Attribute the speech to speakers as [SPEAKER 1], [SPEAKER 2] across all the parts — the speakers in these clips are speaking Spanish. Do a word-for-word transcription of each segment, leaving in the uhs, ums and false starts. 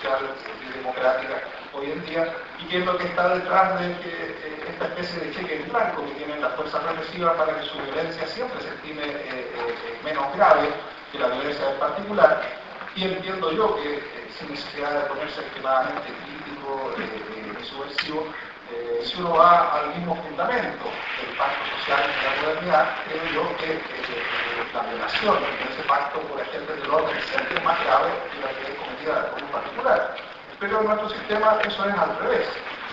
[SPEAKER 1] social y democrática hoy en día, y qué es lo que está detrás de que, eh, esta especie de cheque en blanco que tienen las fuerzas represivas para que su violencia siempre se estime eh, eh, menos grave que la violencia del particular. Y entiendo yo que, eh, sin necesidad de ponerse extremadamente crítico y eh, eh, subversivo, eh, si uno va al mismo fundamento del pacto social de la modernidad, creo yo que eh, la violación de ese pacto por agentes del orden siempre es más grave que la que es cometida por un particular. Pero en nuestro sistema eso es al revés.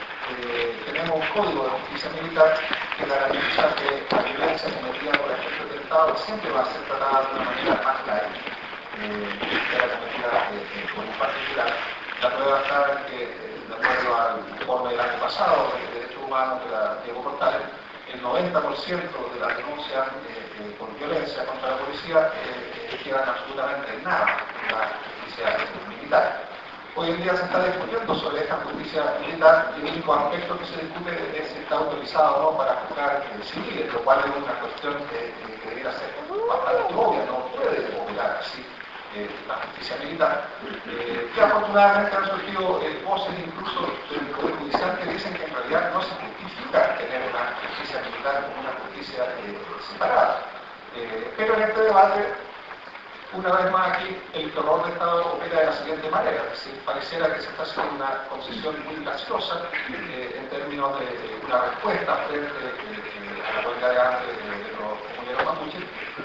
[SPEAKER 1] Eh, tenemos un código de justicia militar que garantiza que la violencia cometida por agentes del Estado siempre va a ser tratada de una manera más grave eh, que la cometida eh, por un particular. La prueba está en que, eh, de acuerdo al informe del año pasado de Derechos Humanos de la Diego Portales, el noventa por ciento de las denuncias eh, eh, por violencia contra la policía eh, eh, quedan absolutamente en nada en la justicia militar. Hoy en día se está discutiendo sobre esta justicia militar y el único aspecto que se discute es si está autorizado o no para juzgar eh, civiles, lo cual es una cuestión que, que, que debería ser bastante obvia, no puede operar así eh, la justicia militar, eh, que afortunadamente han surgido eh, voces incluso del Poder Judicial que dicen que en realidad no se justifica tener una justicia militar como una justicia eh, separada. Eh, pero en este debate, una vez más aquí, el terror de Estado opera de la siguiente manera, es decir, pareciera que se está haciendo una concesión muy graciosa eh, en términos de, de una respuesta frente eh, a la huelga de hambre de, de los comuneros mapuches,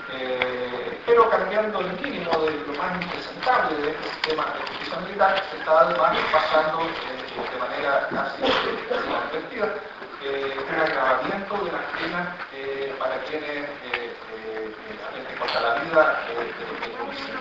[SPEAKER 1] eh, pero cambiando el mínimo de lo más impresentable de este sistema de justicia militar, se está además pasando eh, de manera casi inadvertida eh, un agravamiento de las penas eh, para quienes eh, eh, atenten contra la vida eh, de los homicidios.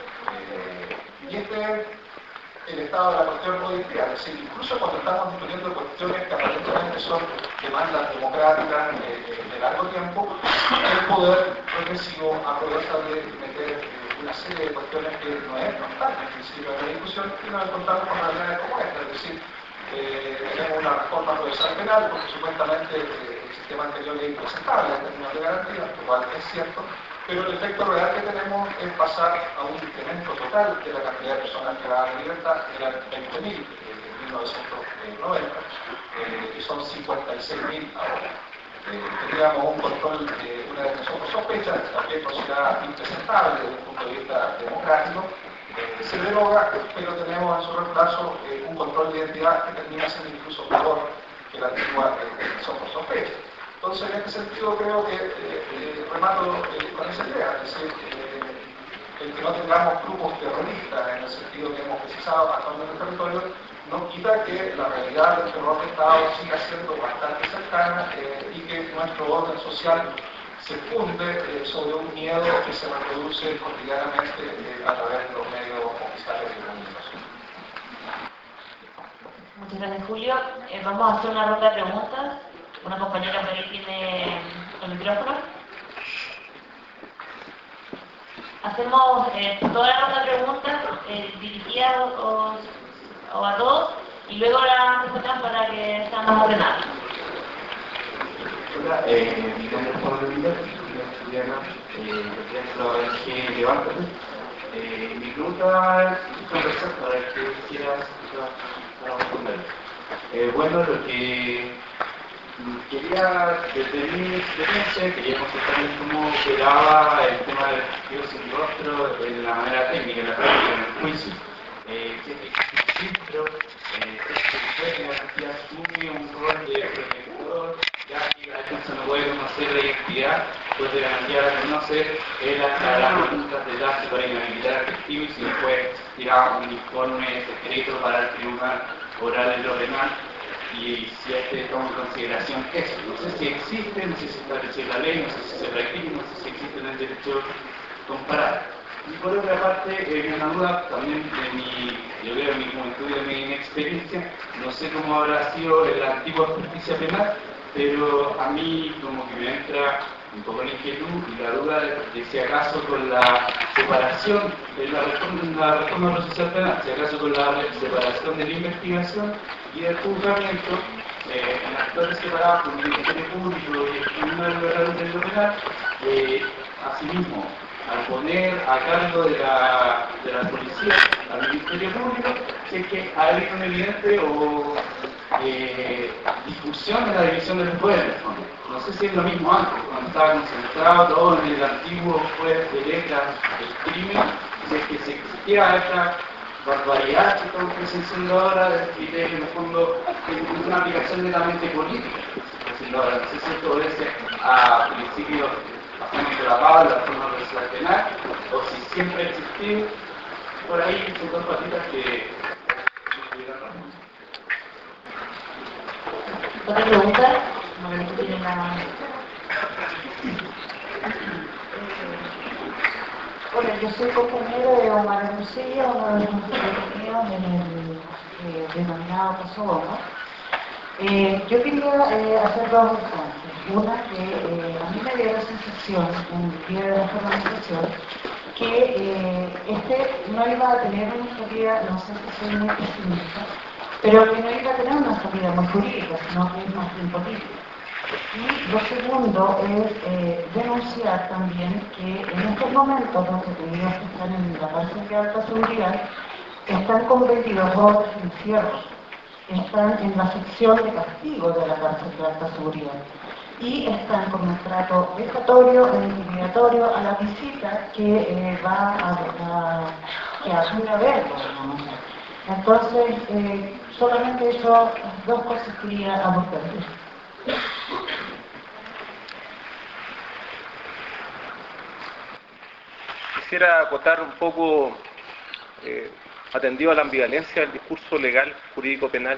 [SPEAKER 1] Eh, y este es el estado de la cuestión hoy en día, es decir, incluso cuando estamos discutiendo cuestiones que aparentemente son demandas democráticas eh, de largo tiempo, el poder progresivo aprovecha de meter eh, una serie de cuestiones que no, es, no están en principio de la discusión y nos encontramos con realidades como esta, es decir, Eh, tenemos una reforma procesal penal porque supuestamente eh, el sistema anterior es impresentable en términos de garantía, lo cual es cierto, pero el efecto real que tenemos es pasar a un incremento total de la cantidad de personas que van a la libertad, que eran veinte mil en mil novecientos noventa, eh, y son cincuenta y seis mil ahora. Eh, teníamos un control de una detención por sospecha, también considerada impresentable desde un punto de vista democrático. Eh, se deroga, pero tenemos en su reemplazo eh, un control de identidad que termina siendo incluso peor que la antigua detención por sospecha. Entonces, en este sentido, creo que eh, eh, remato eh, con esa idea, es decir, eh, el que no tengamos grupos terroristas en el sentido que hemos precisado actualmente en el territorio, no quita que la realidad del terror de Estado siga siendo bastante cercana eh, y que nuestro orden social se funde eh, sobre un miedo que se reproduce cotidianamente eh, a través de los medios oficiales de comunicación.
[SPEAKER 2] Muchas gracias, Julio. Eh, vamos a hacer una ronda de preguntas. Una compañera por ahí tiene el micrófono. Hacemos eh, toda la ronda de preguntas eh, dirigidas o, o a todos y luego la presentamos para que sea más ordenado.
[SPEAKER 3] Hola, eh, mi nombre es Pablo Villar, soy estudiante eh, de la O N G Levántate. Eh, mi pregunta es conversar para que quisieras responder. Eh, bueno, lo que quería, desde mi experiencia, quería consultar cómo operaba el tema del testigo sin rostro en la manera técnica, en la práctica, en el juicio. Eh, que existe filtro, eh, que la justicia asume un rol de protector, ya que la defensa no puede conocer la identidad, puede garantizar a conocer él hasta las preguntas de datos para inhabilitar al testigo y si después tira un informe secreto para el tribunal oral en lo penal y si este toma en consideración eso. No sé si existe, no sé si establece la ley, no sé si se practica, no sé si existe en el derecho comparado. Y por otra parte, eh, una duda también de mi, yo veo mi juventud y de mi inexperiencia, no sé cómo habrá sido en la antigua justicia penal, pero a mí como que me entra un poco la inquietud y la duda de, de si acaso con la separación de la reforma, la reforma procesal penal, si acaso con la separación de la investigación y del juzgamiento, eh, en actores separados por el Ministerio Público y el Tribunal Oral del Penal, eh, asimismo, al poner a cargo de la, de la policía al Ministerio Público, si es que ha habido una evidente o eh, discusión en la división de los poderes. No sé si es lo mismo antes, cuando estaba concentrado todo en el antiguo juez de letras del crimen, si es que se existía esta barbaridad que estamos presenciando ahora, y de, en el fondo es una aplicación netamente política. Ahora, no sé si esto obedece a principios bastante tratados de la forma procesal penal, o si siempre ha existido por ahí son dos patitas que
[SPEAKER 2] ¿Otra pregunta? Bueno, tienen la...
[SPEAKER 4] Hola, yo soy compañero de Omar Hermosilla, uno de los compañeros en el eh, denominado Kosovo, ¿no? Eh, yo quería eh, hacer dos instantes. Una, que eh, a mí me dio la sensación en el día de la formalización que eh, este no iba a tener una salida, no sé si soy muy pesimista, pero que no iba a tener una salida muy jurídica, sino que es más bien política. Y lo segundo es eh, denunciar también que en estos momentos los detenidos que están en la cárcel de alta seguridad están con veintidós horas de encierro, están en la sección de castigo de la cárcel de alta seguridad y están con un trato vejatorio e intimidatorio a la visita que eh, va a, a, que acude a verlo, digamos. Entonces, eh, solamente eso, dos cosas quería abordar.
[SPEAKER 5] Quisiera acotar un poco, eh, atendido a la ambivalencia del discurso legal, jurídico, penal,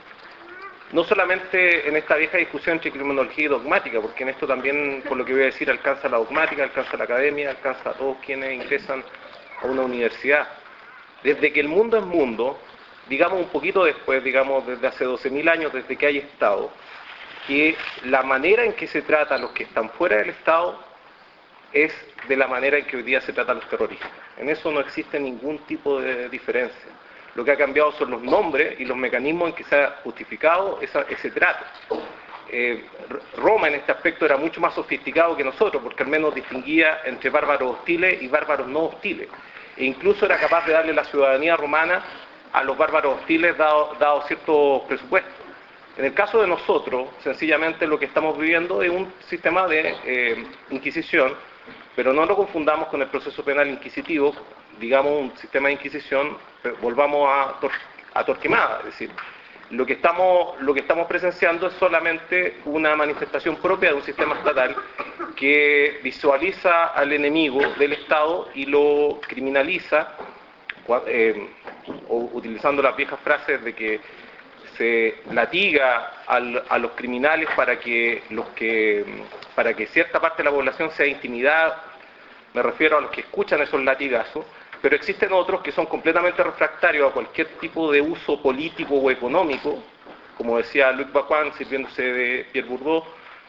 [SPEAKER 5] no solamente en esta vieja discusión entre criminología y dogmática, porque en esto también, por lo que voy a decir, alcanza la dogmática, alcanza la academia, alcanza a todos quienes ingresan a una universidad. Desde que el mundo es mundo, digamos un poquito después, digamos desde hace doce mil años, desde que hay Estado, que la manera en que se trata a los que están fuera del Estado es de la manera en que hoy día se trata a los terroristas. En eso no existe ningún tipo de diferencia. Lo que ha cambiado son los nombres y los mecanismos en que se ha justificado esa, ese trato. Eh, Roma en este aspecto era mucho más sofisticado que nosotros, porque al menos distinguía entre bárbaros hostiles y bárbaros no hostiles. E incluso era capaz de darle la ciudadanía romana a los bárbaros hostiles dado, dado ciertos presupuestos. En el caso de nosotros, sencillamente lo que estamos viviendo es un sistema de eh, inquisición, pero no lo confundamos con el proceso penal inquisitivo, digamos un sistema de inquisición, volvamos a, Tor a Torquemada, es decir, lo que, estamos, lo que estamos presenciando es solamente una manifestación propia de un sistema estatal que visualiza al enemigo del Estado y lo criminaliza, eh, o, utilizando las viejas frases de que se latiga al, a los criminales para que, los que, para que cierta parte de la población sea intimidada. Me refiero a los que escuchan esos latigazos, pero existen otros que son completamente refractarios a cualquier tipo de uso político o económico, como decía Luc Bacuan, sirviéndose de Pierre Bourdieu,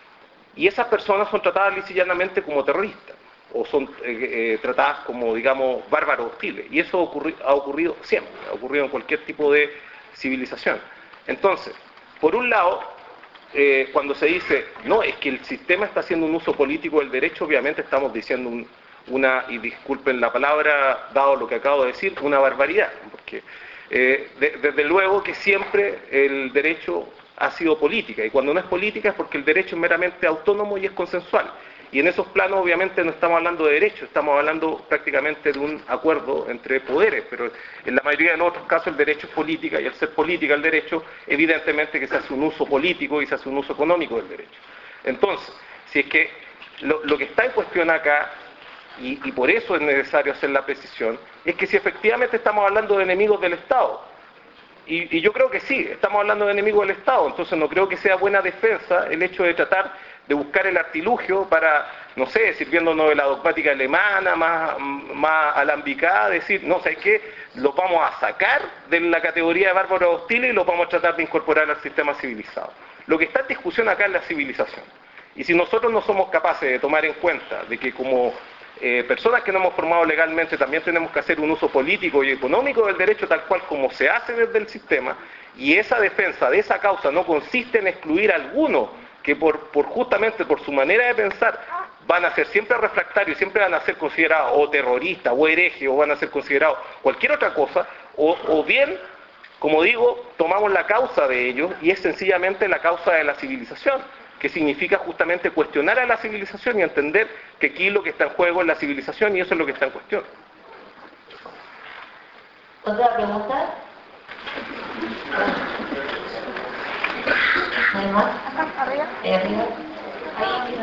[SPEAKER 5] y esas personas son tratadas lisa y llanamente como terroristas, o son eh, eh, tratadas como, digamos, bárbaros hostiles, y eso ocurri ha ocurrido siempre, ha ocurrido en cualquier tipo de civilización. Entonces, por un lado, eh, cuando se dice, no, es que el sistema está haciendo un uso político del derecho, obviamente estamos diciendo un, una, y disculpen la palabra, dado lo que acabo de decir, una barbaridad, porque eh, de, desde luego que siempre el derecho ha sido política, y cuando no es política es porque el derecho es meramente autónomo y es consensual. Y en esos planos obviamente no estamos hablando de derecho, estamos hablando prácticamente de un acuerdo entre poderes, pero en la mayoría de los otros casos el derecho es política, y al ser política el derecho, evidentemente que se hace un uso político y se hace un uso económico del derecho. Entonces, si es que lo, lo que está en cuestión acá, y, y por eso es necesario hacer la precisión, es que si efectivamente estamos hablando de enemigos del Estado, y, y yo creo que sí, estamos hablando de enemigos del Estado, entonces no creo que sea buena defensa el hecho de tratar de buscar el artilugio para, no sé, sirviéndonos de la dogmática alemana, más, más alambicada, decir, no sé qué, los vamos a sacar de la categoría de bárbaros hostiles y los vamos a tratar de incorporar al sistema civilizado. Lo que está en discusión acá es la civilización. Y si nosotros no somos capaces de tomar en cuenta de que como eh, personas que no hemos formado legalmente también tenemos que hacer un uso político y económico del derecho tal cual como se hace desde el sistema, y esa defensa de esa causa no consiste en excluir a alguno que por, por justamente por su manera de pensar van a ser siempre refractarios, siempre van a ser considerados o terroristas, o herejes, o van a ser considerados cualquier otra cosa, o, o bien, como digo, tomamos la causa de ellos, y es sencillamente la causa de la civilización, que significa justamente cuestionar a la civilización y entender que aquí lo que está en juego es la civilización, y eso es lo que está en cuestión.
[SPEAKER 2] ¿Otra pregunta? ¿No hay más?
[SPEAKER 6] Arriba.
[SPEAKER 2] Ahí arriba. Ahí arriba.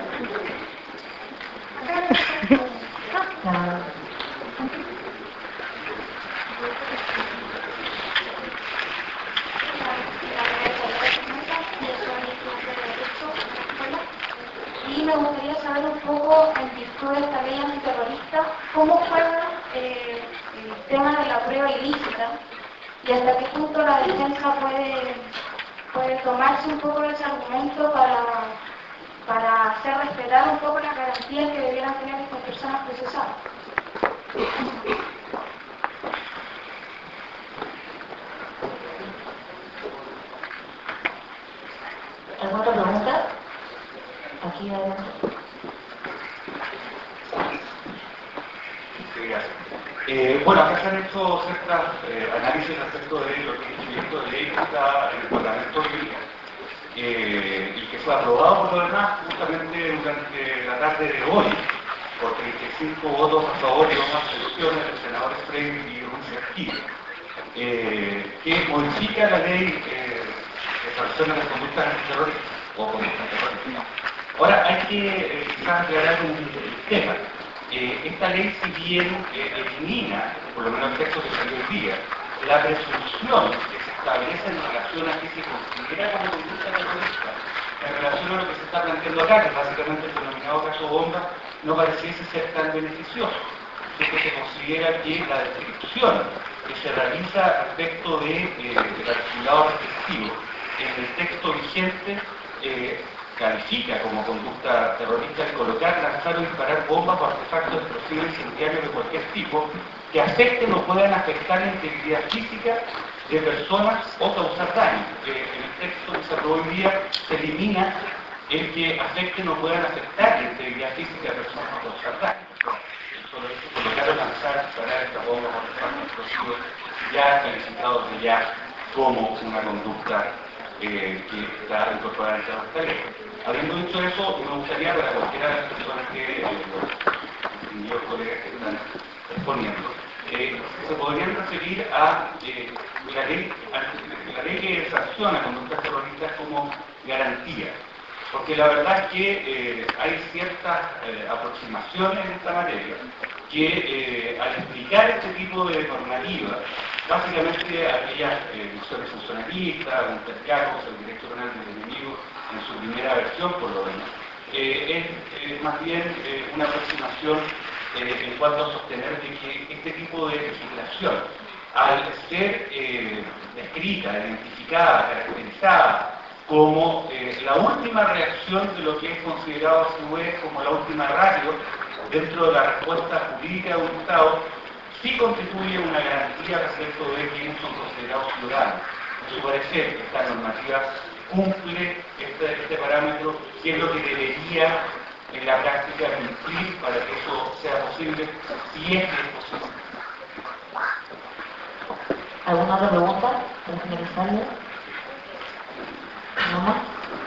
[SPEAKER 2] Ah.
[SPEAKER 6] Y me gustaría saber un poco, en virtud de esta ley antiterrorista, cómo juega eh, el tema de la prueba ilícita y hasta qué punto la defensa puede, puede tomarse un poco de ese argumento para, para hacer respetar un poco las garantías que debieran tener estas personas procesadas.
[SPEAKER 2] ¿Alguna otra pregunta? Aquí adelante.
[SPEAKER 1] Sí, gracias. Eh, bueno, acá se han hecho ciertos eh, análisis respecto de lo que es el proyecto de ley que está en el Parlamento hoy, eh, y que fue aprobado por lo demás justamente durante la tarde de hoy, por treinta y cinco votos a favor y dos abstenciones de los senadores Frey y Runcia Esquivel, eh, que modifica la ley eh, de sanción a las conductas terroristas o conductas terroristas. Ahora, hay que eh, quizás aclarar un tema. Eh, esta ley, si bien eh, elimina, por lo menos el texto que salió hoy día, la presunción que se establece en relación a que se considera como conducta terrorista, en relación a lo que se está planteando acá, que es básicamente el denominado caso bomba, no pareciese ser tan beneficioso, es que se considera que la descripción que se realiza respecto de, eh, del articulado respectivo en el texto vigente eh, califica como conducta terrorista el colocar, lanzar o disparar bombas o artefactos explosivos incendiarios de cualquier tipo que afecten o puedan afectar la integridad física de personas o causar daño. Eh, en el texto que se aprobó hoy día se elimina el que afecten o puedan afectar la integridad física de personas o causar daño. Solo eso, colocar o lanzar, disparar estas bombas o artefactos explosivos ya calificados de ya como una conducta eh, que está incorporada en esta ley. Habiendo dicho eso, me gustaría para cualquiera de las personas que eh, los distinguidos colegas que están exponiendo, eh, se podrían referir a eh, la, ley, a la ley que sanciona conductas terroristas como garantía. Porque la verdad es que eh, hay ciertas eh, aproximaciones en esta materia que eh, al explicar este tipo de normativa, básicamente aquellas eh, visiones funcionalistas, un Tercacos, el derecho penal del enemigo, en su primera versión por lo menos, eh, es eh, más bien eh, una aproximación eh, en cuanto a sostener de que este tipo de legislación, al ser eh, descrita, identificada, caracterizada, como eh, la última reacción de lo que es considerado a su vez como la última ratio dentro de la respuesta jurídica de un Estado, sí constituye una garantía respecto de quienes son considerados ciudadanos. En su parecer, esta normativa cumple este, este parámetro, que es lo que debería en la práctica cumplir para que eso sea posible, si es que es posible.
[SPEAKER 2] ¿Alguna otra pregunta para finalizarlo? ¿No más?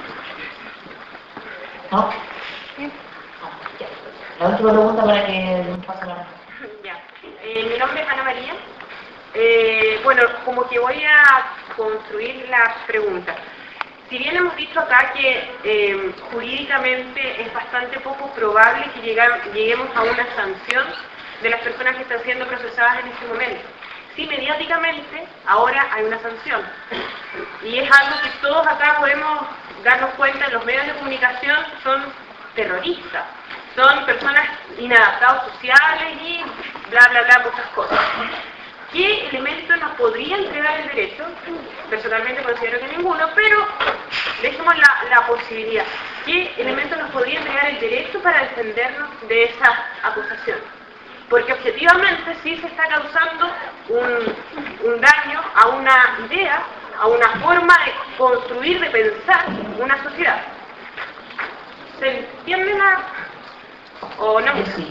[SPEAKER 2] ¿No?
[SPEAKER 7] Sí.
[SPEAKER 2] Ah, ya. La última pregunta para que pase la...
[SPEAKER 7] Ya. Eh, mi nombre es Ana María. Eh, bueno, como que voy a construir la pregunta. Si bien hemos dicho acá que eh, jurídicamente es bastante poco probable que llegar, lleguemos a una sanción de las personas que están siendo procesadas en este momento, sí, mediáticamente ahora hay una sanción. Y es algo que todos acá podemos darnos cuenta en los medios de comunicación, son terroristas, son personas inadaptados sociales y bla, bla, bla, muchas cosas. ¿Qué elementos nos podría entregar el derecho? Personalmente considero que ninguno, pero dejemos la, la posibilidad. ¿Qué elementos nos podría entregar el derecho para defendernos de esa acusación? Porque objetivamente sí se está causando un, un daño a una idea, a una forma de construir, de pensar una sociedad. ¿Se entiende la, ¿O no?
[SPEAKER 4] Yo sí.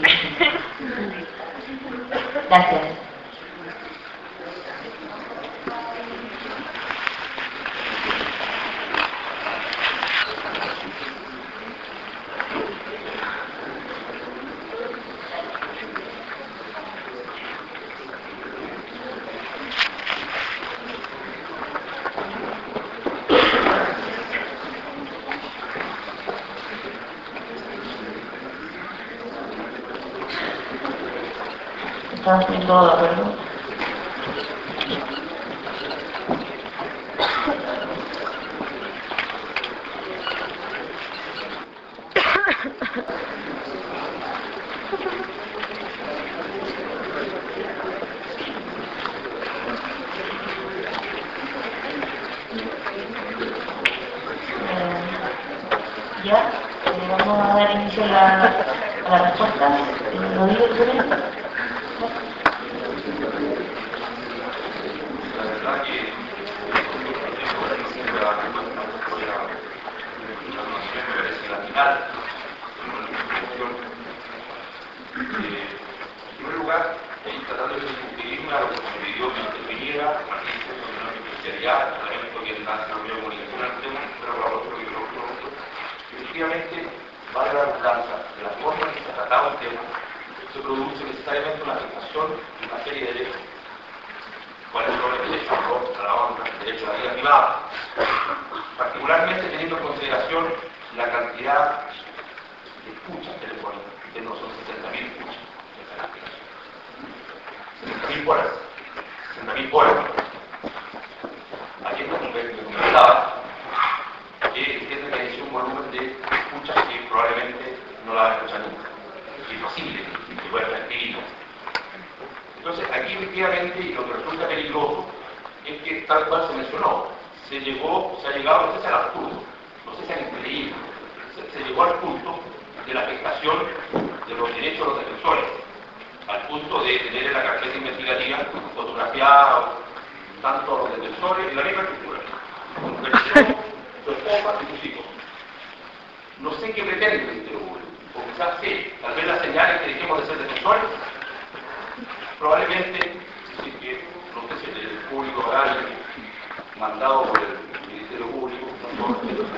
[SPEAKER 4] Gracias. ¿Estás en todo de acuerdo? Ya, eh, vamos a dar inicio a la, a la respuesta. Eh, ¿Lo digo diferente?
[SPEAKER 3] La verdad que siempre la respuesta no voy a me parece la final. En primer lugar, estoy tratando de suscribirme a lo que se me pidió que interviniera, a mí se me dio una especialidad, también porque el nace no me comunicación al tema, pero para otro que lo otro. Efectivamente, vale la redundancia, de la forma en que se ha tratado el tema, se produce necesariamente una afectación de una serie de derechos. ¿Cuáles son los derechos a la honra, el derecho a la vida privada? Particularmente teniendo en consideración la cantidad de escuchas telefónicas, que no son sesenta mil escuchas, sesenta mil horas, sesenta mil horas. Aquí me comentaba que entiende que hay un volumen de escuchas que probablemente no la van a escuchar nunca. Es imposible que pueda escribir. Entonces, aquí efectivamente, y lo que resulta peligroso es que, tal cual se mencionó, se llegó, se ha llegado, no sé si al absurdo, no sé si al increíble, se, se llegó al punto de la afectación de los derechos de los defensores, al punto de tener en la carpeta investigativa fotografiados tanto a los defensores y la misma estructura, con versión, su esposa y sus hijos. No sé qué pretende el Ministerio Público, o quizás sí, tal vez las señales que dijimos de ser defensores, probablemente, sí que, no sé si el público oral mandado por el Ministerio Público, no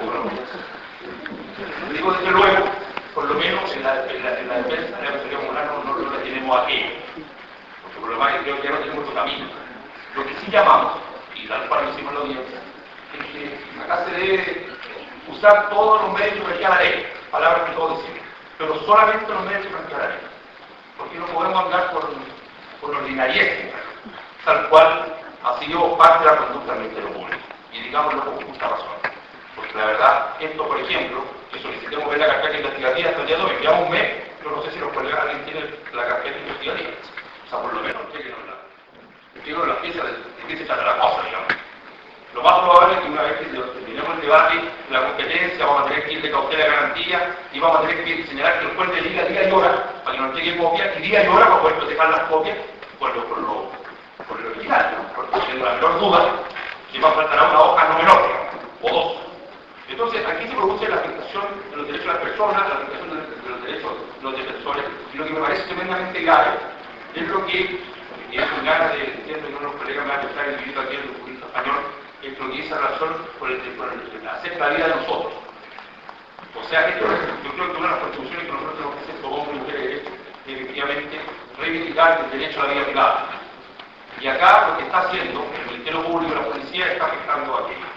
[SPEAKER 3] digo desde luego, por lo menos en la, en la, en la defensa de la Defensoría Moral no, no, no la tenemos aquí, porque por lo demás creo que ya no tenemos otro camino. Lo que sí llamamos, y tal cual lo hicimos en la audiencia, es que acá se debe usar todos los medios que plantea la ley, palabras que todos decimos, pero solamente los medios que plantea la ley, porque no podemos andar por, por ordinariedad, tal cual ha sido parte de la conducta del Ministerio Público, y digámoslo con justa razón, porque la verdad, esto por ejemplo, que solicitemos ver la carpeta investigativa hasta el día de hoy, ya un mes, yo no sé si los colegas alguien tiene la carpeta investigativa, o sea, por lo menos, chequenosla. Quiero la pieza de, de qué se trata la cosa, digamos. Lo más probable es que una vez que terminemos el debate, la competencia, vamos a tener que ir de cautela de garantía y vamos a tener que señalar que el juez de diga día y hora para que nos entregue copia y día y hora para poder proteger las copias por lo, por lo, por lo original, ¿no? Porque tengo la menor duda que va a faltar una hoja no menor, digamos, o dos. Entonces, aquí se produce la afectación de los derechos de las personas, la afectación de los derechos de los defensores, y lo que me parece tremendamente grave es lo que y es un ganas de, entiendo que uno de los colegas me va a empezar el invito aquí en el documento español, es lo que dice razón por el, por el hacer la vida de nosotros. O sea, esto es, yo creo que una de las contribuciones que nosotros tenemos que hacer como hombres y mujeres es efectivamente reivindicar el derecho a la vida privada. Y acá lo que está haciendo el Ministerio Público y la policía está afectando a aquello.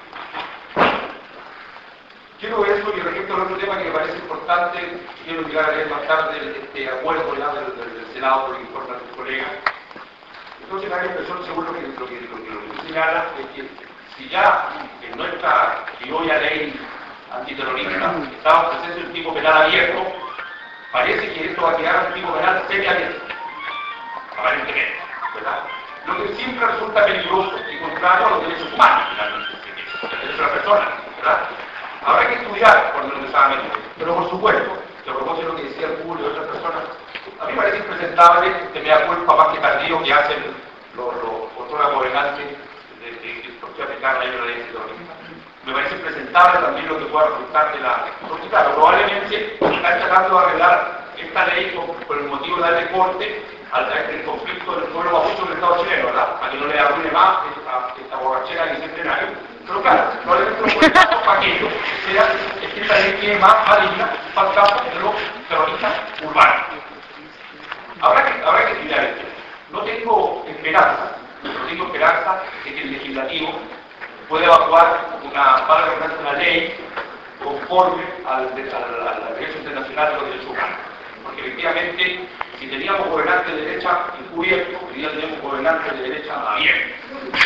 [SPEAKER 3] Quiero eso y respecto al otro tema que me parece importante, quiero llegar a leer más tarde este acuerdo ya del, del, del Senado por el informe de sus colegas. Entonces, varias personas, según lo que, lo que, lo que, lo que señala, es que si ya en nuestra criolla ley antiterrorista estaba en proceso de un tipo penal abierto, parece que esto va a quedar un tipo penal semi-abierto, aparentemente, ¿verdad? Lo que siempre resulta peligroso y contrario a los derechos humanos, finalmente, los derechos de la persona, ¿verdad? Habrá que estudiar cuando necesariamente, pero por supuesto, que a propósito de lo que decía el público de otras personas, a mí me parece impresentable que me da culpa más que tardío que hacen los, los otros gobernantes de, de, de, de por qué aplicar la ley de la ley terrorista. Me parece impresentable también lo que pueda resultar de la... Porque claro, probablemente están tratando de arreglar
[SPEAKER 8] esta ley por, por el motivo de darle corte al del conflicto del pueblo mapuche en el Estado chileno, ¿verdad? Para que no le arruine más esta, esta borrachera bicentenario. Pero claro, probablemente no fue el caso para aquello, sea es que esta ley tiene más maligna para el caso de los terroristas urbanos. Habrá que, habrá que estudiar esto. No tengo esperanza, no tengo esperanza de que el legislativo pueda evacuar una, para una ley conforme al, al, al derecho internacional de los derechos humanos. Porque efectivamente, si teníamos gobernantes de derecha encubiertos, hoy día tenemos gobernantes de derecha abiertos.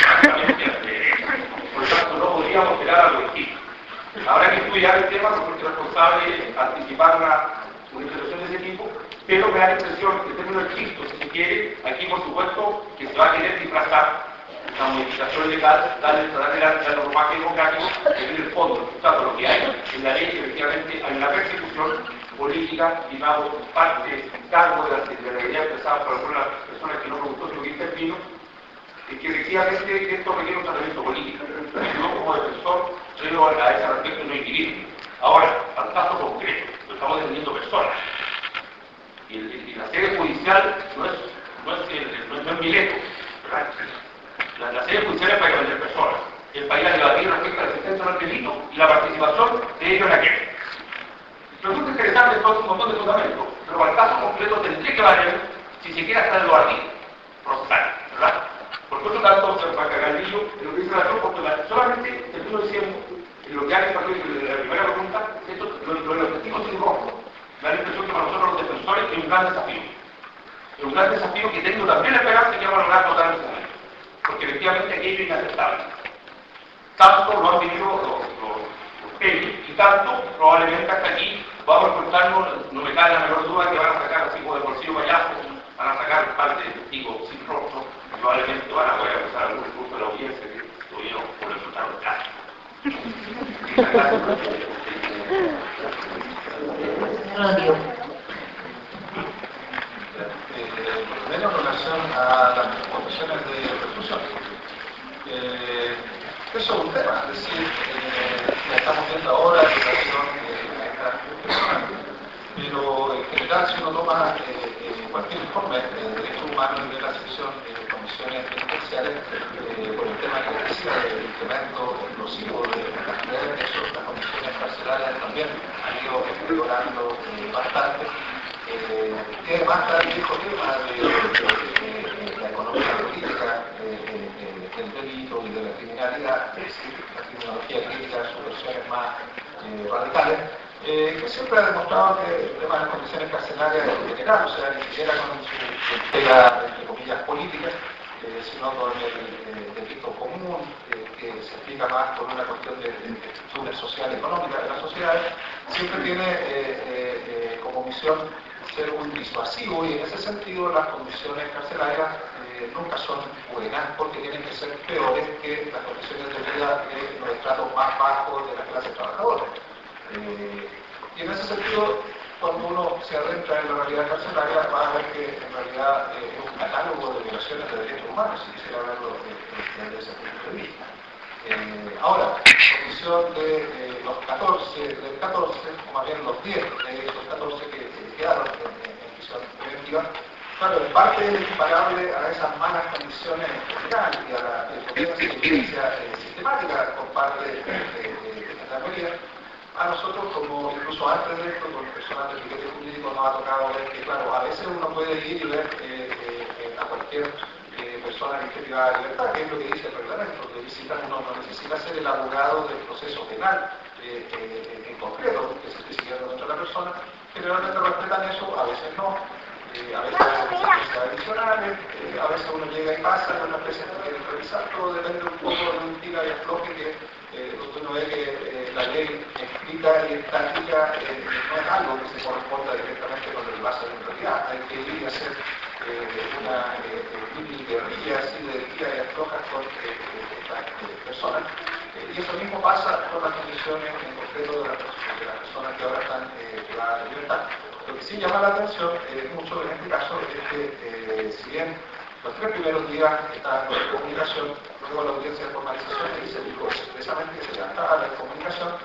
[SPEAKER 8] Por lo tanto, no podríamos esperar algo distinto. Habrá que estudiar el tema porque es responsable anticipar una, una institución de ese tipo, pero me da la impresión que en términos del chiste, si se quiere, aquí por supuesto que se va a querer disfrazar la modificación legal, darle el ropaje democrático, que en el fondo, tanto lo que hay en la ley, efectivamente hay una persecución política, digamos, parte, cargo de la secretaría expresada por algunas personas que no me gustó su que intervino, y que efectivamente esto requiere un tratamiento político. Yo como defensor, yo a ese respecto no individuo. Ahora, al caso concreto, lo estamos defendiendo personas. Y, el, y la sede judicial no es, no es, el, no es, no es Mileto, ¿verdad? La, la sede judicial es para defender personas. El país ha debatido respecto a la existencia del delito y la participación de ellos en aquel. Resulta interesante entonces un montón de fundamentos, pero para el caso completo tendría que valer si se quiere estar en lo ardido, procesal, ¿verdad? Por otro tanto, para Cagaldillo, lo que dice la razón, porque la, solamente termino diciendo, en lo que hace de la primera pregunta, esto, lo, lo del objetivo sin rojo, me da la impresión que para nosotros los defensores es un gran desafío. Es un gran desafío que tengo también la esperanza que vamos a lograr total ese momento, porque efectivamente aquello es inaceptable. Tanto lo han vivido los, los, los pelos, y tanto probablemente hasta aquí vamos a encontrarnos, no me cae la menor duda que van a sacar así como de bolsillo payaso, van a sacar parte de testigos sin rostro, probablemente van a poder usar algún recurso de la audiencia que tuvieron por resultar los casos.
[SPEAKER 1] Primero, en relación a las condiciones de reclusión. Eh, eso es un tema, es decir, eh, la estamos viendo ahora en relación a estas personas, pero en general si uno toma eh, eh, cualquier informe de derechos humanos y de la sección de comisiones penitenciarias eh, por el tema que decía del incremento explosivo de la cantidad de presos, las comisiones carcelarias también han ido empeorando eh, bastante. Eh, y además está el viejo tema de, de, de, de la economía política, de, de, de, del delito y de la criminalidad, es decir, la criminología crítica, sus versiones más eh, radicales, eh, que siempre ha demostrado que el tema de las condiciones carcelarias en general, o sea, ni siquiera con su pega, entre comillas, política, eh, sino con el eh, delito común, eh, que se explica más por una cuestión de, de, de estructura social y económica de las sociedades, siempre tiene eh, eh, eh, como misión ser muy disuasivo, y en ese sentido las condiciones carcelarias eh, nunca son buenas porque tienen que ser peores que las condiciones de vida de los estratos más bajos de la clase trabajadora. Eh, y en ese sentido, cuando uno se adentra en la realidad carcelaria, va a ver que en realidad eh, es un catálogo de violaciones de derechos humanos, si quisiera verlo desde, desde ese punto de vista. Eh, ahora, la condición de eh, los catorce, del catorce, o más bien los diez de esos catorce que, que quedaron en, en prisión preventiva, claro, en parte es equiparable a esas malas condiciones en general y a la violencia eh, sistemática por parte de, de, de, de la Gendarmería. A nosotros, como incluso antes de esto, con personas del piquete jurídico, nos ha tocado ver que, claro, a veces uno puede ir y ver eh, eh, a cualquier eh, persona que esté privada de libertad, que es lo que dice el reglamento, que visitan, uno no necesita ser el abogado del proceso penal eh, eh, en concreto, que se esté siguiendo contra la persona, generalmente respetan eso, a veces no. Eh, a veces hay circunstancias adicionales, eh, a veces uno llega y pasa, y otras veces no quiere revisar, todo depende un poco de un tira y afloje que eh, uno ve que eh, la ley escrita y estática eh, no es algo que se corresponda directamente con el base de la realidad, hay que ir a hacer eh, una eh, guerrilla así de tira y aflojas con eh, estas eh, personas, eh, y eso mismo pasa con las condiciones en concreto de, la, de las personas que ahora están eh, privadas de libertad. Lo que sí llama la atención eh, mucho en este caso es que eh, si bien los tres primeros días está en comunicación, luego la audiencia de formalización ahí se dijo expresamente que se levantaba la comunicación,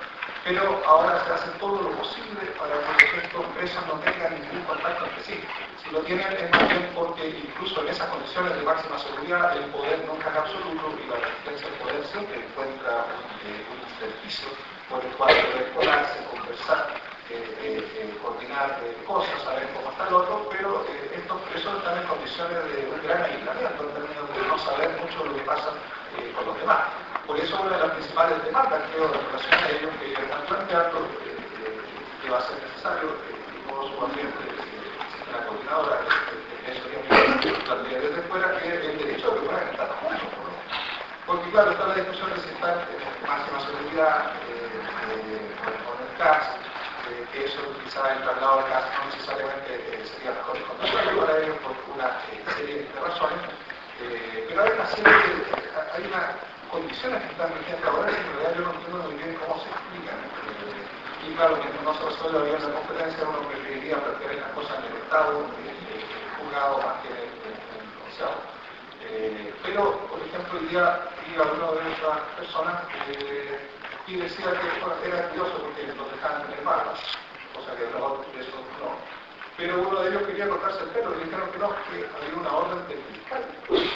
[SPEAKER 1] pero ahora se hace todo lo posible para que estos presos no tengan ningún contacto entre sí. Si lo tienen es más bien porque incluso en esas condiciones de máxima seguridad el poder nunca es absoluto y la resistencia del poder siempre encuentra un, eh, un intersticio por el cual poder colarse, conversar, eh, eh, eh, coordinar eh, cosas, saber cómo está el otro, pero eh, estos presos están en condiciones de un gran aislamiento en términos de no saber mucho lo que pasa eh, con los demás. Por eso una de las principales demandas, creo, en relación a ellos que están planteando, eh, eh, que va a ser necesario, eh, y como su ambiente, existe una coordinadora, eh, eso que plantea desde fuera, que es el derecho a que puedan estar juntos, ¿no? Porque claro, está la discusión de si están en máxima seguridad, eh, eh, con el C A S, eh, que eso quizá el traslado de C A S no necesariamente eh, sería mejor y contrario para ellos por una eh, serie de razones, eh, pero hay una serie de, hay una condiciones que están vigentes ahora y en realidad yo no entiendo muy bien cómo se explican. Eh, y claro, que no se resuelve bien la conferencia, uno preferiría plantear las cosas en el Estado, eh, eh, juzgado más que en el negociado. Eh, pero, por ejemplo, hoy día iba uno de estas personas eh, y decía que bueno, era curioso porque los dejaban en el barba, cosa que luego de eso no. Pero uno de ellos quería cortarse el pelo y le dijeron que no, que había una orden del fiscal.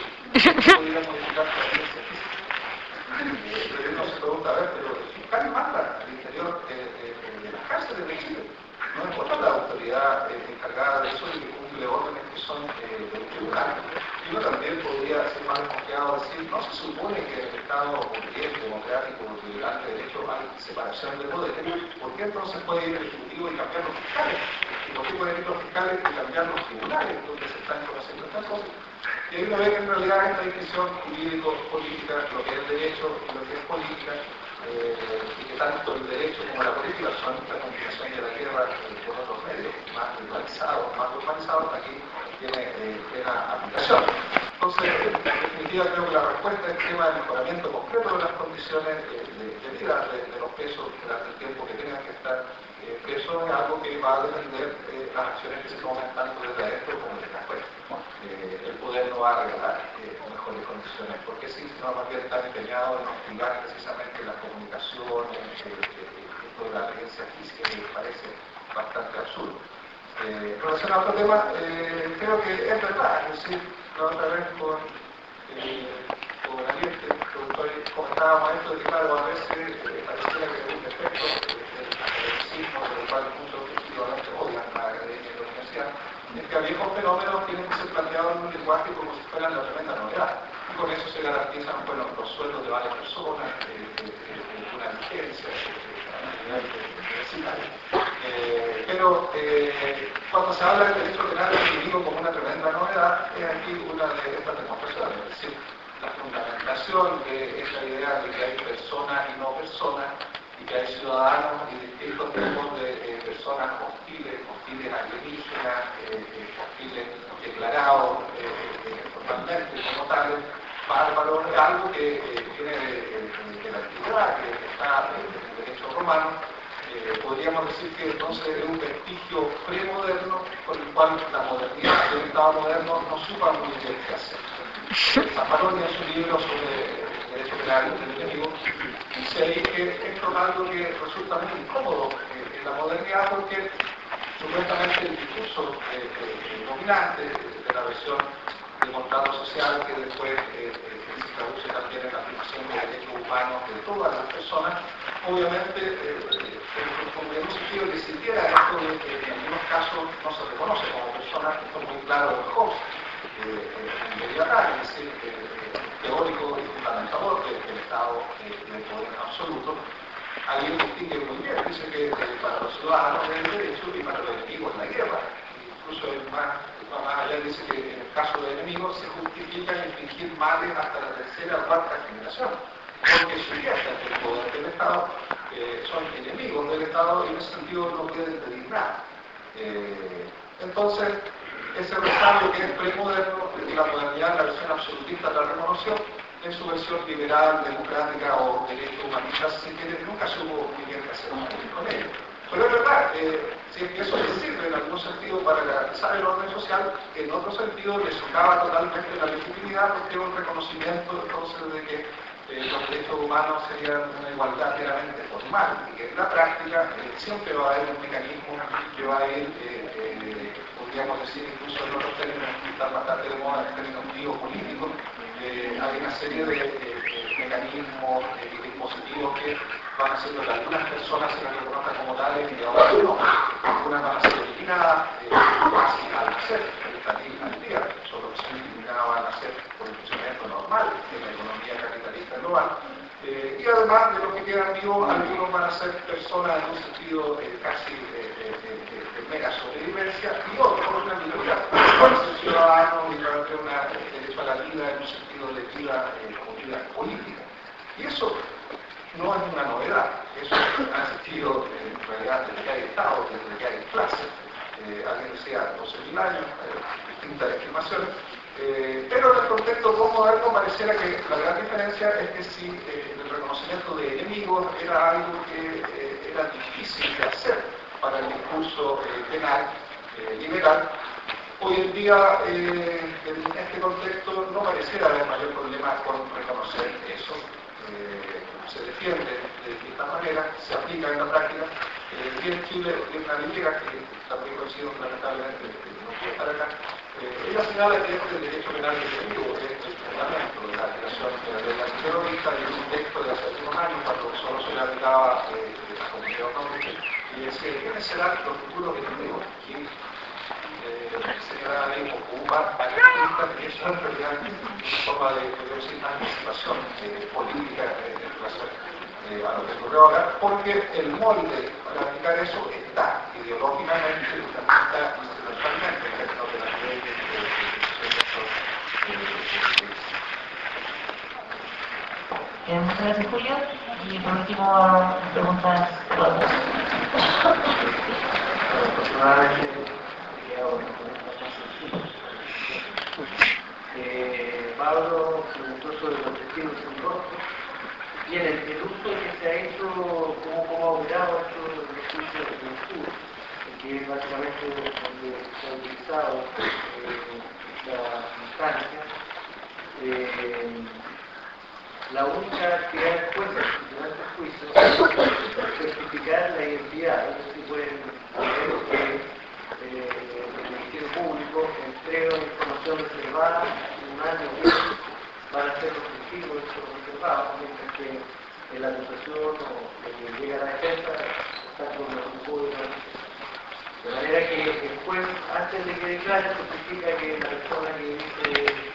[SPEAKER 1] No podía modificar la violencia física. Pero uno se pregunta, a ver, pero el fiscal manda al interior de, de, de las cárceles de Chile. No importa la autoridad eh, encargada de eso y que cumple órdenes que son eh, del tribunal. Y uno también podría ser más desconfiado decir, no se supone que en el Estado burgués, democrático, liberal de derecho hay separación de poderes. ¿Por qué entonces puede ir el Ejecutivo y cambiar los fiscales? ¿Y por qué pueden ir los fiscales y cambiar los tribunales donde se están conociendo estas cosas? Y ahí uno ve que en realidad esta distinción jurídico-política, lo que es derecho y lo que es política, eh, y que tanto el derecho como la política son la combinación de la guerra eh, con otros medios más rivalizados, más normalizados, aquí tiene eh, plena aplicación. Entonces, en definitiva, creo que la respuesta es el tema del mejoramiento concreto de las condiciones de, de, de vida de, de los presos durante el tiempo que tengan que estar eh, presos, es algo que va a depender de las acciones que se tomen tanto desde adentro como desde afuera. Eh, el poder no va a regalar eh, mejores condiciones, porque si no, más bien están empeñados en hostigar precisamente las comunicaciones, eh, eh, toda la violencia física, que me parece bastante absurdo. Eh, en relación a otro tema, eh, creo que es verdad, es decir, la otra vez con, eh, con Ariel, que comentábamos esto de que, claro, a veces eh, pareciera que hay un defecto del academicismo, del cual muchos efectivamente odian la academia y la universidad, es que a viejos fenómenos tienen que ser planteados en un lenguaje como si fueran la tremenda novedad. Y con eso se garantizan, bueno, los sueldos de varias personas, eh, eh, eh, una vigencia universitaria. Eh, pero eh, cuando se habla del derecho penal definido como una tremenda novedad, es aquí una de estas demostraciones, es decir, la fundamentación de esa idea de que hay personas y no personas, y que hay ciudadanos y distintos tipos de eh, personas hostiles, hostiles alienígenas, eh, eh, hostiles declarados eh, eh, formalmente como tales, bárbaros, es algo que eh, viene de, de, de la antigüedad, que está en el derecho romano. Eh, podríamos decir que entonces es un vestigio premoderno con el cual la modernidad del Estado moderno no supa muy bien qué hacer. Zaffaroni en su libro sobre el derecho penal del enemigo dice ahí que esto es algo que resulta muy incómodo eh, en la modernidad porque supuestamente el discurso eh, eh, dominante de la versión del contrato social que después eh, eh, se traduce también en la afirmación de derechos humanos de todas las personas, obviamente eh, en un sentido que siquiera esto de que en algunos casos no se reconoce como persona, esto es muy claro en Hobbes, en Leviatán, es decir, eh, teórico y fundamentador del de Estado eh, del poder absoluto. Alguien distingue muy bien, dice que eh, para los ciudadanos es el derecho y para los enemigos la guerra. Incluso el más, el más allá dice que en el caso de enemigos se justifica infligir males hasta la tercera o cuarta generación, porque subyectan el poder del Estado, eh, son enemigos del Estado y en ese sentido no pueden pedir nada. Eh, entonces, ese resabio que es premoderno, y la modernidad, la versión absolutista la reconoció, en su versión liberal, democrática o derecho humanista, si quiere, nunca se hubo muy bien que hacer con ello. Pero es verdad, eh, si es que eso les sirve en algún sentido para garantizar el orden social, en otro sentido le socava totalmente la legitimidad porque es un reconocimiento entonces de que eh, los derechos humanos serían una igualdad meramente formal, y que en la práctica eh, siempre va a haber un mecanismo que va a ir, eh, eh, podríamos decir incluso en otros términos que están bastante de moda, en términos biopolíticos, eh, hay una serie de, de, de mecanismos y eh, dispositivos que van haciendo que algunas personas se las reconozcan como tales y de ahora no. Algunas van a ser eliminadas eh, casi al nacer, al día, solo que son eliminadas van a ser por el funcionamiento normal de la economía capitalista global. Eh, y además de los que quedan vivos, algunos van a ser personas en un sentido eh, casi de, de, de, de, de mera sobrevivencia, y otros, una minoría, van a ser ciudadanos y van a tener un derecho a la vida en un sentido de vida eh, como vida política. Y eso no es una novedad, eso ha existido eh, en realidad desde que hay Estado, desde que hay clases, eh, alguien decía doce mil años, eh, distintas estimaciones, eh, pero en el contexto postmoderno pareciera que la gran diferencia es que si eh, el reconocimiento de enemigos era algo que eh, era difícil de hacer para el discurso eh, penal eh, liberal, hoy en día eh, en este contexto no pareciera haber mayor problema con reconocer eso. Eh, se defiende de distintas maneras, se aplica en la práctica. Eh, aquí en Chile hay una amiga que también coincido lamentablemente que no puede estar acá. Eh, ella señala que este derecho penal definitivo es el fundamento de la creación de la ley antiterrorista y un texto de hace unos años cuando solo se le aplicaba eh, la comunidad autónoma y decía, ¿quiénes serán los futuros enemigos? ¿Quién señala la ley ocupa varias pistas que eso en realidad es una forma de, de decir, anticipación eh, política eh, en relación eh, a lo que ocurrió ahora, porque el molde para aplicar eso está ideológicamente y también está instrumentalmente en términos de las leyes de
[SPEAKER 2] Eh, muchas gracias, Julio. Y por último, preguntas.
[SPEAKER 9] Eh, Pablo preguntó sobre los testigos sin rostro. Bien, el, el uso que se ha hecho, cómo, cómo ha operado esto del juicio del sur, que es básicamente donde se ha utilizado eh, la instancia. Eh, la única actividad de jueces durante el juicio es certificar la identidad, es decir, pueden ver que eh, el Ministerio Público entrega información reservada un año para ser los testigos reservados, mientras que en la acusación o que llega a la defensa está con los públicos. De manera que el juez, antes de que declare, certifica que la persona que dice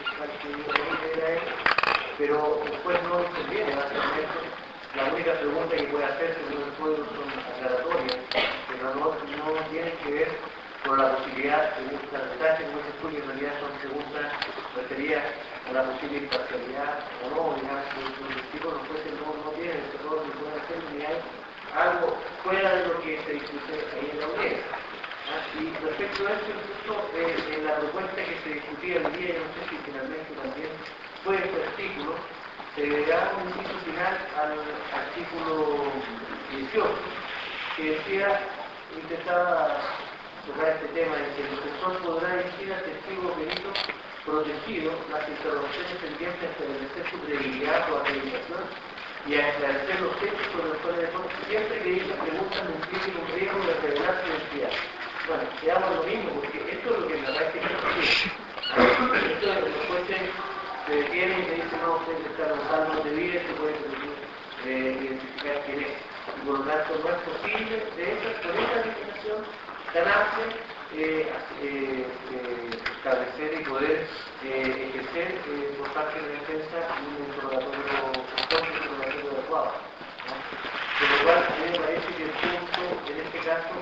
[SPEAKER 9] que era él, pero el juez no interviene, básicamente. La única pregunta que puede hacerse según el código son aclaratorias, pero no, no tienen que ver con la posibilidad de las detalles como ese estudio, en realidad son preguntas referidas a la posible imparcialidad o no, digamos, los testigos, los jueces no, no tienen el error ni pueden hacer ni hay algo fuera de lo que se discute ahí en la audiencia. ¿Ah? Y respecto a esto, incluso eh, en la propuesta que se discutía el día, y no sé si finalmente también fue este artículo, se agregaba un inciso final al artículo dieciocho, que decía, intentaba tocar este tema, de que el profesor podrá decir al testigo o perito protegido las interrogaciones pendientes a establecer su credibilidad o acreditación y a esclarecer los hechos sobre los cuales depone, siempre que dichas preguntas no impliquen un riesgo de revelar su identidad. Bueno, quedamos lo mismo, porque esto es lo que en la práctica se hace. Esto es lo que los jueces se detienen y se dicen, no, usted está lanzando de vida, se puede eh, identificar quién es. Y por lo tanto, no es posible, de esa, por esa legislación, ganarse, eh, eh, eh, establecer y poder eh, ejercer eh, por parte de la defensa un interrogatorio conforme, un interrogatorio adecuado. ¿No? Por lo cual, a mí me parece que el punto, en este caso,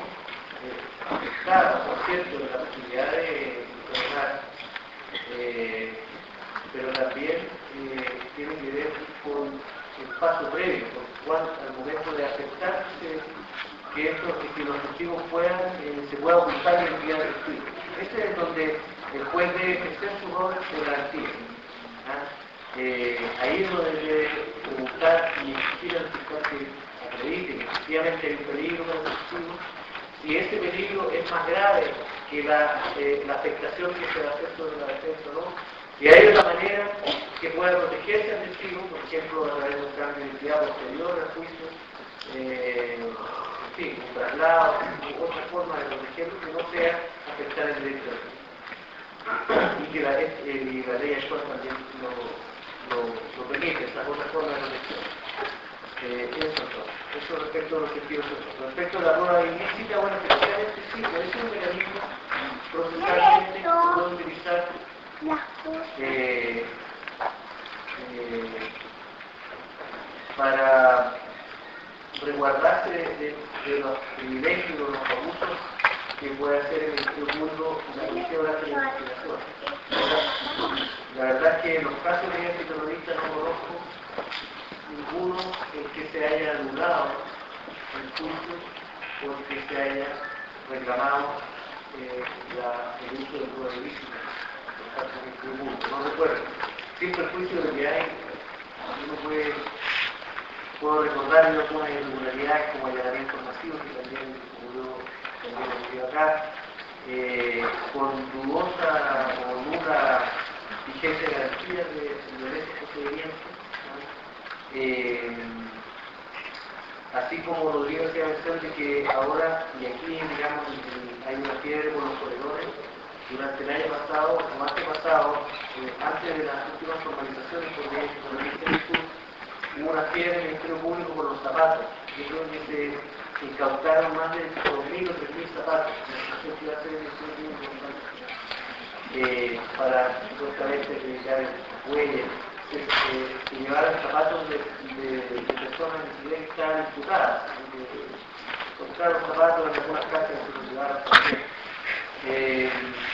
[SPEAKER 9] eh, está, por cierto, en la posibilidad de interrogar, eh, pero también eh, tiene que ver con el paso previo, con cuál, al momento de aceptarse que esto, que los testigos puedan, eh, se pueda ocultar la identidad del testigo. Ese es donde el juez debe ejercer su rol de garantía. ¿Ah? Eh, ahí es donde debe preguntar y exigir al fiscal que acredite que efectivamente hay un peligro para el testigo. Si ese peligro es más grave que la, eh, la afectación que se va a hacer sobre la defensa o no, Y hay otra manera que pueda protegerse al testigo, por ejemplo, a través de un cambio de identidad posterior al juicio, eh, en fin, un traslado, u otra forma de protegerlo que no sea afectar el derecho y que la, eh, y la ley actual también lo, lo, lo permite, esa otra forma de protección. Eh, eso, eso respecto a los testigos. Respecto a la prueba ilícita, bueno, efectivamente sí, pero es un mecanismo procesalmente que se puede utilizar eh, eh, para resguardarse de, de, de los privilegios, de los abusos que puede hacer el Ministerio Público la Comisión de la Investigación. La verdad es que en los casos de antiterroristas no conozco ninguno en que se haya anulado el juicio porque se haya reclamado eh, la, el uso de prueba ilícita en el caso del Ministerio Público. No recuerdo. Sin perjuicio de lo que hay, uno puede, puedo recordar algunas irregularidades como allanamientos masivos que también ocurrió también ocurrió acá, eh, con dudosa o nula vigencia de garantías de, de derechos procedimientos. Eh, así como Rodrigo hacía mención de que ahora, y aquí digamos hay una fiebre por los corredores, durante el año pasado, o antepasado, eh, antes de las últimas formalizaciones por el Ministerio Público, hubo una fiebre en el Ministerio Público por los zapatos. Yo creo que se incautaron más de dos mil o tres mil zapatos en la ciudad de Ministerio Público eh, para supuestamente evitar huellas. Que, que, que llevaran zapatos de, de, de personas que estaban imputadas, encontraron zapatos en algunas casas que se los llevaron también. Eh,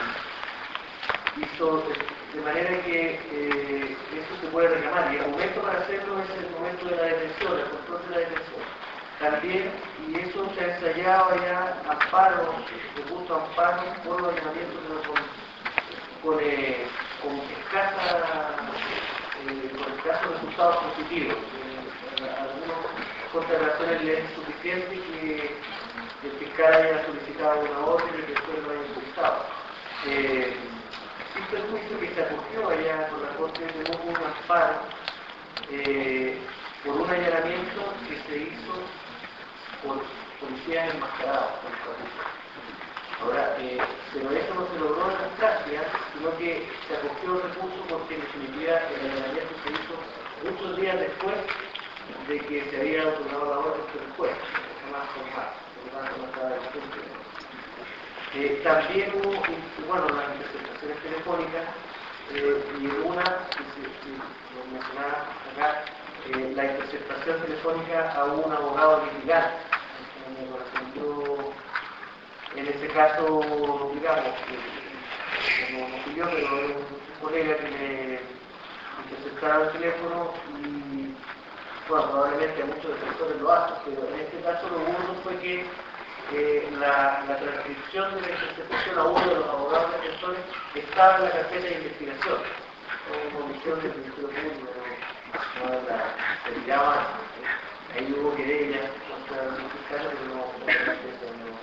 [SPEAKER 9] hizo de manera que eh, esto se puede reclamar, y el momento para hacerlo es el momento de la detención, el control de la detención. También, y eso se ha ensayado allá, amparo, se puso amparo por los allanamientos con, con, eh, con escasa Eh, con escasos resultados positivos. Eh, algunos contrataciones le es suficiente que el fiscal haya solicitado una orden y que después lo haya utilizado. Eh, existe el juicio que se acogió allá por la Corte de Hubo un amparo eh, por un allanamiento que se hizo por policías enmascarados por el país. Ahora, eh, pero eso no se logró en la práctica, sino que se acogió el recurso porque en definitiva el allanamiento se hizo muchos días después de que se había otorgado la orden por el juez, más formal, por lo tanto no estaba discutido. Eh, también hubo, bueno, las interceptaciones telefónicas, eh, y una, si, si lo mencionaba acá, eh, la interceptación telefónica a un abogado litigante, como me correspondió en ese caso, digamos, que no me pidió, pero era un colega que me interceptara el teléfono y, bueno, probablemente muchos defensores lo hacen, pero en este caso lo bueno fue que eh, la, la transcripción de la interceptación a uno de los abogados defensores estaba en la carpeta de investigación, como comisión del Ministerio Público, no, no la, se miraba, ahí hubo querellas contra los fiscales, pero no, no, no, no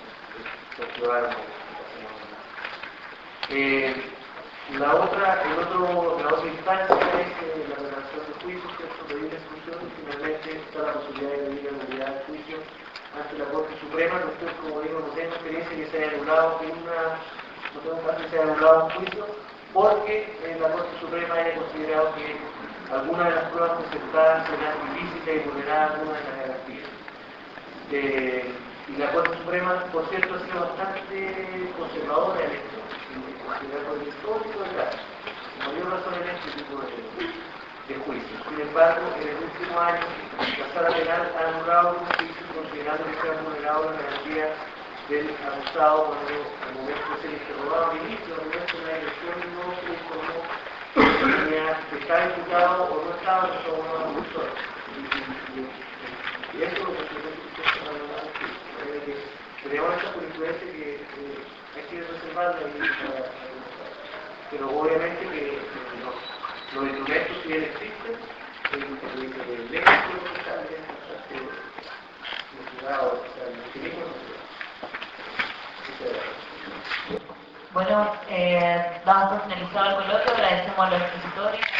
[SPEAKER 9] Eh, la otra, el otro, la otra instancia es eh, la relación de juicio, ¿cierto? Pedir la exclusión y finalmente está la posibilidad de pedir la nulidad del juicio ante la Corte Suprema, que usted, como digo, no tengo experiencia que se haya anulado una, no tengo caso que se haya anulado un juicio, porque eh, la Corte Suprema haya considerado que algunas de las pruebas presentadas serán ilícitas y vulneradas algunas de las garantías. Eh, Y la Corte Suprema, por cierto, ha sido bastante conservadora en esto, en considerar por el histórico del caso. No dio razón en este tipo de, de juicio. Sin embargo, en el último año, la Sala Penal ha anulado un juicio considerando que se ha vulnerado la garantía del acusado cuando al momento de ser interrogado al inicio, al momento de la elección no se informó que estaba imputado o no estaba en uno de los acusores. Y eso es lo que se tenemos esta jurisprudencia que eh, hay que reservarla, pero obviamente que eh, los, los instrumentos, si bien existen, el léxico está bien, el juzgado, o sea, el mecanismo no se da.
[SPEAKER 2] Bueno, eh, damos por finalizado el coloquio, agradecemos a los expositores.